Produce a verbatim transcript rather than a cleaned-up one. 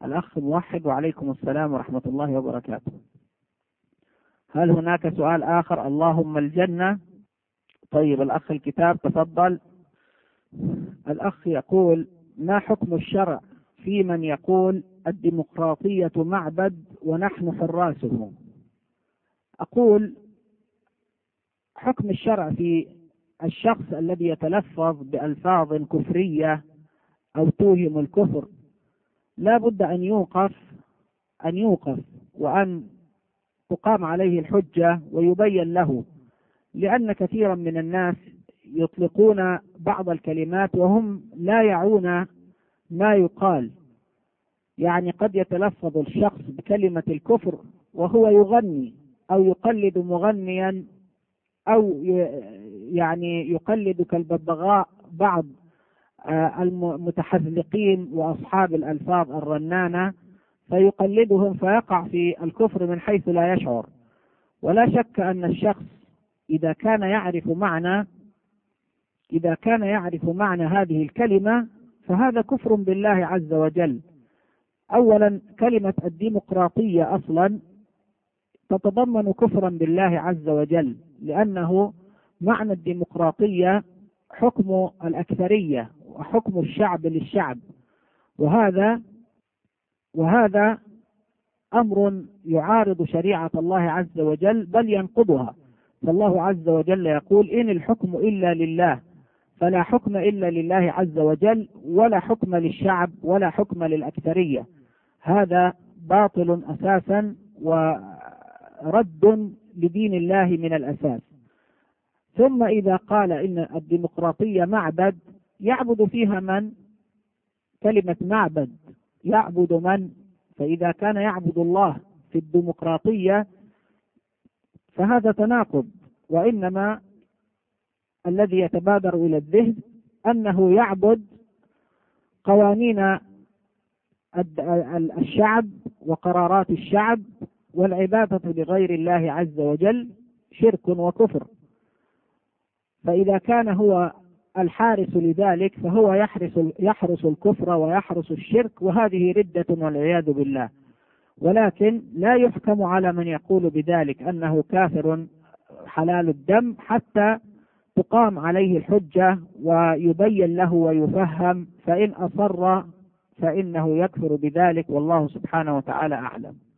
الأخ موحد، وعليكم السلام ورحمة الله وبركاته. هل هناك سؤال آخر؟ اللهم الجنة. طيب الأخ الكتاب تفضل. الأخ يقول: ما حكم الشرع في من يقول الديمقراطية معبد ونحن حراسه؟ أقول: حكم الشرع في الشخص الذي يتلفظ بألفاظ كفرية أو توهم الكفر لا بد أن يوقف أن يوقف وأن تقام عليه الحجة ويبين له، لأن كثيرا من الناس يطلقون بعض الكلمات وهم لا يعون ما يقال. يعني قد يتلفظ الشخص بكلمة الكفر وهو يغني أو يقلد مغنيا أو يعني يقلد كالببغاء بعض المتحذلقين وأصحاب الألفاظ الرنانة، فيقلدهم فيقع في الكفر من حيث لا يشعر. ولا شك أن الشخص إذا كان يعرف معنى إذا كان يعرف معنى هذه الكلمة فهذا كفر بالله عز وجل. أولا، كلمة الديمقراطية أصلا تتضمن كفرا بالله عز وجل، لأنه معنى الديمقراطية حكم الأكثرية وحكم الشعب للشعب، وهذا وهذا أمر يعارض شريعة الله عز وجل بل ينقضها. فالله عز وجل يقول: إن الحكم إلا لله، فلا حكم إلا لله عز وجل، ولا حكم للشعب ولا حكم للأكثرية. هذا باطل أساسا ورد لدين الله من الأساس. ثم إذا قال إن الديمقراطية معبد، يعبد فيها من؟ كلمة معبد يعبد من؟ فإذا كان يعبد الله في الديمقراطية فهذا تناقض، وإنما الذي يتبادر إلى الذهن أنه يعبد قوانين الشعب وقرارات الشعب، والعبادة لغير الله عز وجل شرك وكفر. فإذا كان هو الحارس لذلك فهو يحرس يحرس الكفر ويحرس الشرك، وهذه ردة والعياذ بالله. ولكن لا يحكم على من يقول بذلك أنه كافر حلال الدم حتى تقام عليه الحجة ويبين له ويفهم، فإن أصر فإنه يكفر بذلك، والله سبحانه وتعالى أعلم.